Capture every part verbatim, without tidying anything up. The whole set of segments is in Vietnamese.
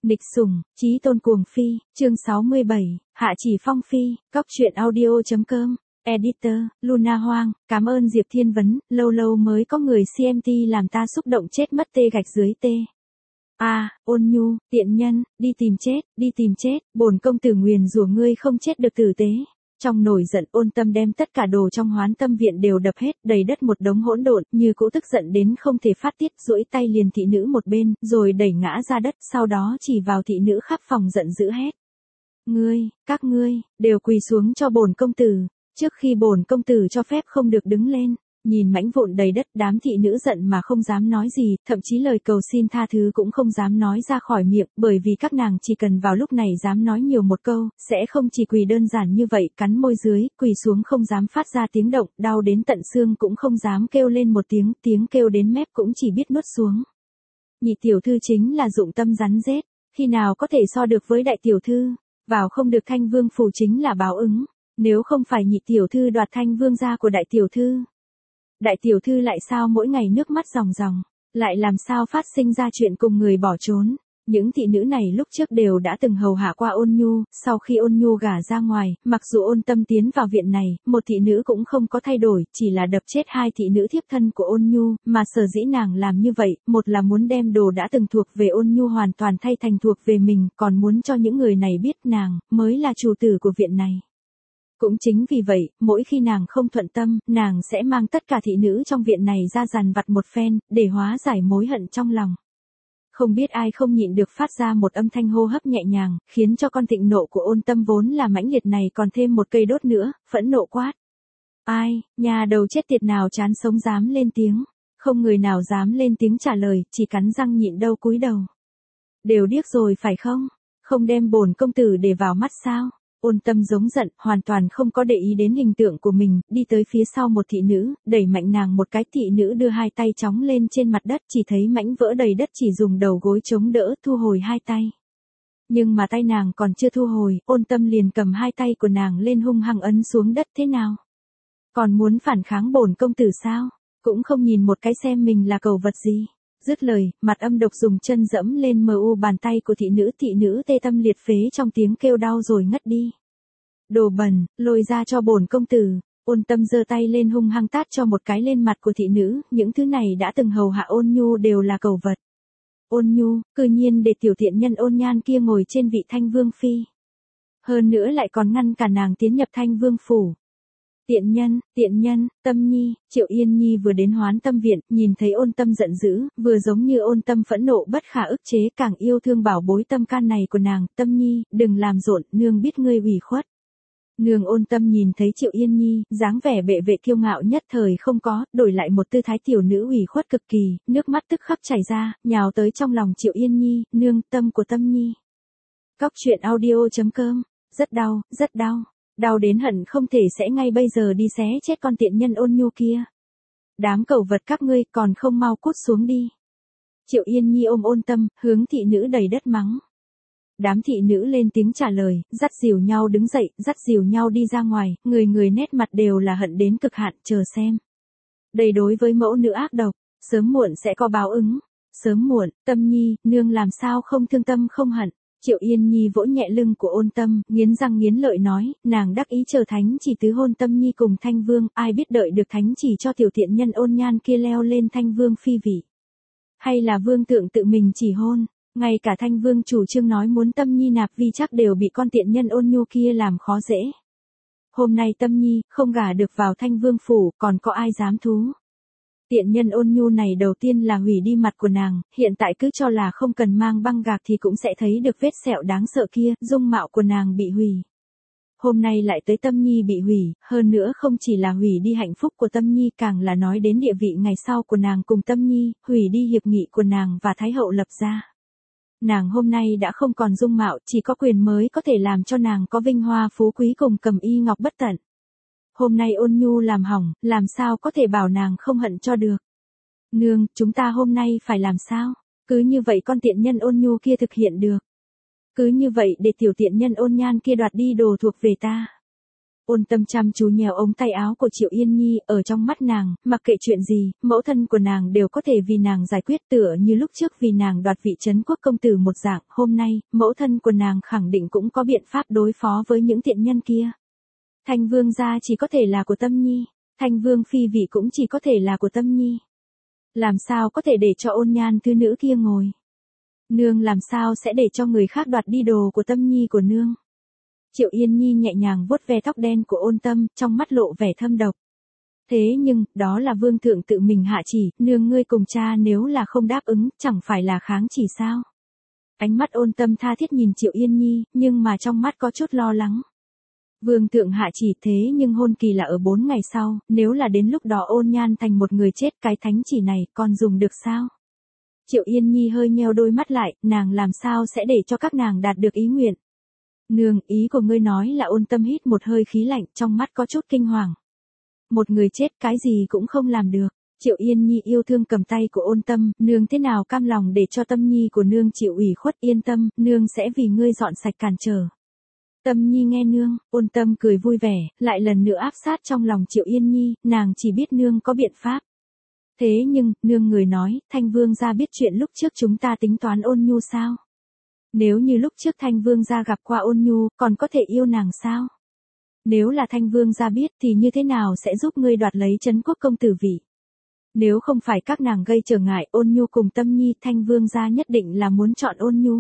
Nịch sủng, chí tôn cuồng phi, chương sáu mươi bảy, Hạ Chỉ Phong phi, cóc truyện audio.com, editor, Luna Hoang, cảm ơn Diệp Thiên Vấn, lâu lâu mới có người xê em tê làm ta xúc động chết mất tê gạch dưới tê. A, à, Ôn Nhu, tiện nhân, đi tìm chết, đi tìm chết, bổn công tử nguyền rủa ngươi không chết được tử tế. Trong nổi giận Ôn Tâm đem tất cả đồ trong Hoán Tâm viện đều đập hết, đầy đất một đống hỗn độn, như cũ tức giận đến không thể phát tiết, duỗi tay liền thị nữ một bên, rồi đẩy ngã ra đất, sau đó chỉ vào thị nữ khắp phòng giận dữ hét. Ngươi, các ngươi, đều quỳ xuống cho bổn công tử, trước khi bổn công tử cho phép không được đứng lên. Nhìn mảnh vụn đầy đất, đám thị nữ giận mà không dám nói gì, thậm chí lời cầu xin tha thứ cũng không dám nói ra khỏi miệng, bởi vì các nàng chỉ cần vào lúc này dám nói nhiều một câu, sẽ không chỉ quỳ đơn giản như vậy, cắn môi dưới, quỳ xuống không dám phát ra tiếng động, đau đến tận xương cũng không dám kêu lên một tiếng, tiếng kêu đến mép cũng chỉ biết nuốt xuống. Nhị tiểu thư chính là dụng tâm rắn rết, khi nào có thể so được với đại tiểu thư, vào không được Thanh Vương phủ chính là báo ứng, nếu không phải nhị tiểu thư đoạt Thanh Vương gia của đại tiểu thư. Đại tiểu thư lại sao mỗi ngày nước mắt ròng ròng, lại làm sao phát sinh ra chuyện cùng người bỏ trốn. Những thị nữ này lúc trước đều đã từng hầu hạ qua Ôn Nhu, sau khi Ôn Nhu gả ra ngoài, mặc dù Ôn Tâm tiến vào viện này, một thị nữ cũng không có thay đổi, chỉ là đập chết hai thị nữ thiếp thân của Ôn Nhu, mà sở dĩ nàng làm như vậy, một là muốn đem đồ đã từng thuộc về Ôn Nhu hoàn toàn thay thành thuộc về mình, còn muốn cho những người này biết nàng mới là chủ tử của viện này. Cũng chính vì vậy, mỗi khi nàng không thuận tâm, nàng sẽ mang tất cả thị nữ trong viện này ra dằn vặt một phen, để hóa giải mối hận trong lòng. Không biết ai không nhịn được phát ra một âm thanh hô hấp nhẹ nhàng, khiến cho con thịnh nộ của Ôn Tâm vốn là mãnh liệt này còn thêm một cây đốt nữa, phẫn nộ quát. Ai, nhà đầu chết tiệt nào chán sống dám lên tiếng, không người nào dám lên tiếng trả lời, chỉ cắn răng nhịn đâu cúi đầu. Đều điếc rồi phải không? Không đem bổn công tử để vào mắt sao? Ôn Tâm giống giận, hoàn toàn không có để ý đến hình tượng của mình, đi tới phía sau một thị nữ, đẩy mạnh nàng một cái, thị nữ đưa hai tay chóng lên trên mặt đất, chỉ thấy mảnh vỡ đầy đất, chỉ dùng đầu gối chống đỡ, thu hồi hai tay. Nhưng mà tay nàng còn chưa thu hồi, Ôn Tâm liền cầm hai tay của nàng lên hung hăng ấn xuống đất. Thế nào? Còn muốn phản kháng bổn công tử sao? Cũng không nhìn một cái xem mình là cầu vật gì. Dứt lời, mặt âm độc dùng chân dẫm lên mờ u bàn tay của thị nữ, thị nữ tê tâm liệt phế trong tiếng kêu đau rồi ngất đi. Đồ bẩn, lôi ra cho bổn công tử. Ôn Tâm giơ tay lên hung hăng tát cho một cái lên mặt của thị nữ, những thứ này đã từng hầu hạ Ôn Nhu đều là cầu vật. Ôn Nhu, cư nhiên để tiểu tiện nhân Ôn Nhan kia ngồi trên vị Thanh Vương phi. Hơn nữa lại còn ngăn cả nàng tiến nhập Thanh Vương phủ. Tiện nhân, tiện nhân, Tâm Nhi, Triệu Yên Nhi vừa đến Hoán Tâm viện, nhìn thấy Ôn Tâm giận dữ, vừa giống như Ôn Tâm phẫn nộ bất khả ức chế, càng yêu thương bảo bối tâm can này của nàng. Tâm Nhi, đừng làm rộn, nương biết ngươi ủy khuất. Nương. Ôn Tâm nhìn thấy Triệu Yên Nhi, dáng vẻ bệ vệ kiêu ngạo nhất thời không có, đổi lại một tư thái tiểu nữ ủy khuất cực kỳ, nước mắt tức khắc chảy ra, nhào tới trong lòng Triệu Yên Nhi, nương, tâm của Tâm Nhi. Cóc truyện audio.com, rất đau, rất đau. Đau đến hận không thể sẽ ngay bây giờ đi xé chết con tiện nhân Ôn Nhu kia. Đám cẩu vật các ngươi còn không mau cút xuống đi. Triệu Yên Nhi ôm Ôn Tâm, hướng thị nữ đầy đất mắng. Đám thị nữ lên tiếng trả lời, dắt dìu nhau đứng dậy, dắt dìu nhau đi ra ngoài, người người nét mặt đều là hận đến cực hạn, chờ xem. Đây đối với mẫu nữ ác độc, sớm muộn sẽ có báo ứng. Sớm muộn, Tâm Nhi, nương làm sao không thương tâm không hận. Triệu Yên Nhi vỗ nhẹ lưng của Ôn Tâm, nghiến răng nghiến lợi nói, nàng đắc ý chờ thánh chỉ tứ hôn Tâm Nhi cùng Thanh Vương, ai biết đợi được thánh chỉ cho tiểu tiện nhân Ôn Nhan kia leo lên Thanh Vương phi vị. Hay là vương thượng tự mình chỉ hôn, ngay cả Thanh Vương chủ trương nói muốn Tâm Nhi nạp vi chắc đều bị con tiện nhân Ôn Nhu kia làm khó dễ. Hôm nay Tâm Nhi không gả được vào Thanh Vương phủ, còn có ai dám thú. Tiện nhân Ôn Nhu này đầu tiên là hủy đi mặt của nàng, hiện tại cứ cho là không cần mang băng gạc thì cũng sẽ thấy được vết sẹo đáng sợ kia, dung mạo của nàng bị hủy. Hôm nay lại tới Tâm Nhi bị hủy, hơn nữa không chỉ là hủy đi hạnh phúc của Tâm Nhi, càng là nói đến địa vị ngày sau của nàng cùng Tâm Nhi, hủy đi hiệp nghị của nàng và Thái hậu lập ra. Nàng hôm nay đã không còn dung mạo, chỉ có quyền mới có thể làm cho nàng có vinh hoa phú quý cùng cầm y ngọc bất tận. Hôm nay Ôn Nhu làm hỏng, làm sao có thể bảo nàng không hận cho được. Nương, chúng ta hôm nay phải làm sao? Cứ như vậy con tiện nhân Ôn Nhu kia thực hiện được. Cứ như vậy để tiểu tiện nhân Ôn Nhan kia đoạt đi đồ thuộc về ta. Ôn Tâm chăm chú nhéo ống tay áo của Triệu Yên Nhi, ở trong mắt nàng, mặc kệ chuyện gì, mẫu thân của nàng đều có thể vì nàng giải quyết, tựa như lúc trước vì nàng đoạt vị trấn quốc công tử một dạng, hôm nay, mẫu thân của nàng khẳng định cũng có biện pháp đối phó với những tiện nhân kia. Thanh Vương gia chỉ có thể là của Tâm Nhi, Thanh Vương phi vị cũng chỉ có thể là của Tâm Nhi. Làm sao có thể để cho Ôn Nhan thứ nữ kia ngồi? Nương làm sao sẽ để cho người khác đoạt đi đồ của Tâm Nhi của nương? Triệu Yên Nhi nhẹ nhàng vuốt ve tóc đen của Ôn Tâm, trong mắt lộ vẻ thâm độc. Thế nhưng, đó là vương thượng tự mình hạ chỉ, nương ngươi cùng cha nếu là không đáp ứng, chẳng phải là kháng chỉ sao? Ánh mắt Ôn Tâm tha thiết nhìn Triệu Yên Nhi, nhưng mà trong mắt có chút lo lắng. Vương thượng hạ chỉ, thế nhưng hôn kỳ là ở bốn ngày sau, nếu là đến lúc đó Ôn Nhan thành một người chết, cái thánh chỉ này còn dùng được sao? Triệu Yên Nhi hơi nheo đôi mắt lại, nàng làm sao sẽ để cho các nàng đạt được ý nguyện? Nương, ý của ngươi nói là Ôn Tâm hít một hơi khí lạnh, trong mắt có chút kinh hoàng. Một người chết cái gì cũng không làm được. Triệu Yên Nhi yêu thương cầm tay của Ôn Tâm, nương thế nào cam lòng để cho Tâm Nhi của nương chịu ủy khuất, yên tâm, nương sẽ vì ngươi dọn sạch cản trở. Tâm Nhi nghe nương, Ôn Tâm cười vui vẻ, lại lần nữa áp sát trong lòng Triệu Yên Nhi, nàng chỉ biết nương có biện pháp. Thế nhưng, nương người nói, Thanh Vương gia biết chuyện lúc trước chúng ta tính toán Ôn Nhu sao? Nếu như lúc trước Thanh Vương gia gặp qua Ôn Nhu, còn có thể yêu nàng sao? Nếu là Thanh Vương gia biết thì như thế nào sẽ giúp ngươi đoạt lấy trấn quốc công tử vị? Nếu không phải các nàng gây trở ngại, Ôn Nhu cùng Tâm Nhi, Thanh Vương gia nhất định là muốn chọn Ôn Nhu.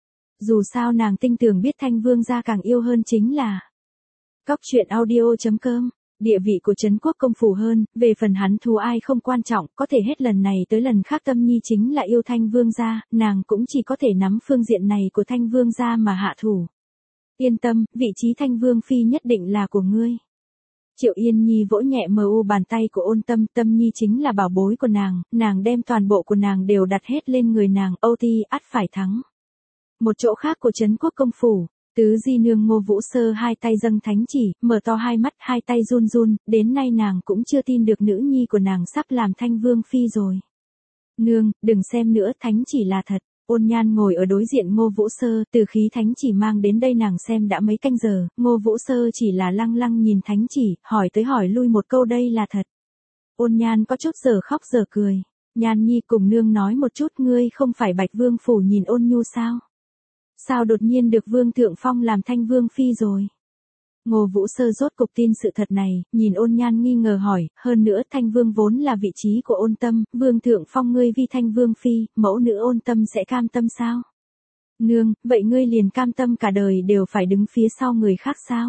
Dù sao nàng tin tưởng biết Thanh Vương gia càng yêu hơn chính là Cóc truyện audio chấm com. Địa vị của trấn quốc công phủ hơn, về phần hắn thù ai không quan trọng, có thể hết lần này tới lần khác Tâm Nhi chính là yêu Thanh Vương gia, nàng cũng chỉ có thể nắm phương diện này của Thanh Vương gia mà hạ thủ. Yên tâm, vị trí Thanh Vương phi nhất định là của ngươi. Triệu Yên Nhi vỗ nhẹ mờ u bàn tay của Ôn Tâm, Tâm Nhi chính là bảo bối của nàng, nàng đem toàn bộ của nàng đều đặt hết lên người nàng, Âu Ti ắt phải thắng. Một chỗ khác của trấn quốc công phủ, tứ di nương Ngô Vũ Sơ hai tay dâng thánh chỉ, mở to hai mắt, hai tay run run, đến nay nàng cũng chưa tin được nữ nhi của nàng sắp làm Thanh Vương phi rồi. Nương, đừng xem nữa, thánh chỉ là thật. Ôn Nhan ngồi ở đối diện Ngô Vũ Sơ, từ khí thánh chỉ mang đến đây nàng xem đã mấy canh giờ, Ngô Vũ Sơ chỉ là lăng lăng nhìn thánh chỉ, hỏi tới hỏi lui một câu đây là thật. Ôn Nhan có chút giờ khóc giờ cười. Nhan Nhi cùng nương nói một chút, ngươi không phải Bạch Vương phủ nhìn Ôn Nhu sao? Sao đột nhiên được Vương thượng phong làm Thanh Vương phi rồi? Ngô Vũ Sơ rốt cục tin sự thật này, nhìn Ôn Nhan nghi ngờ hỏi, hơn nữa Thanh Vương vốn là vị trí của Ôn Tâm, Vương thượng phong ngươi vi Thanh Vương phi, mẫu nữ Ôn Tâm sẽ cam tâm sao? Nương, vậy ngươi liền cam tâm cả đời đều phải đứng phía sau người khác sao?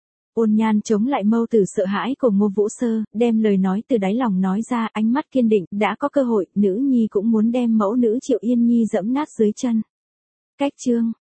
Ôn Nhan chống lại mâu tử sợ hãi của Ngô Vũ Sơ, đem lời nói từ đáy lòng nói ra, ánh mắt kiên định, đã có cơ hội, nữ nhi cũng muốn đem mẫu nữ Triệu Yên Nhi dẫm nát dưới chân. Cách chương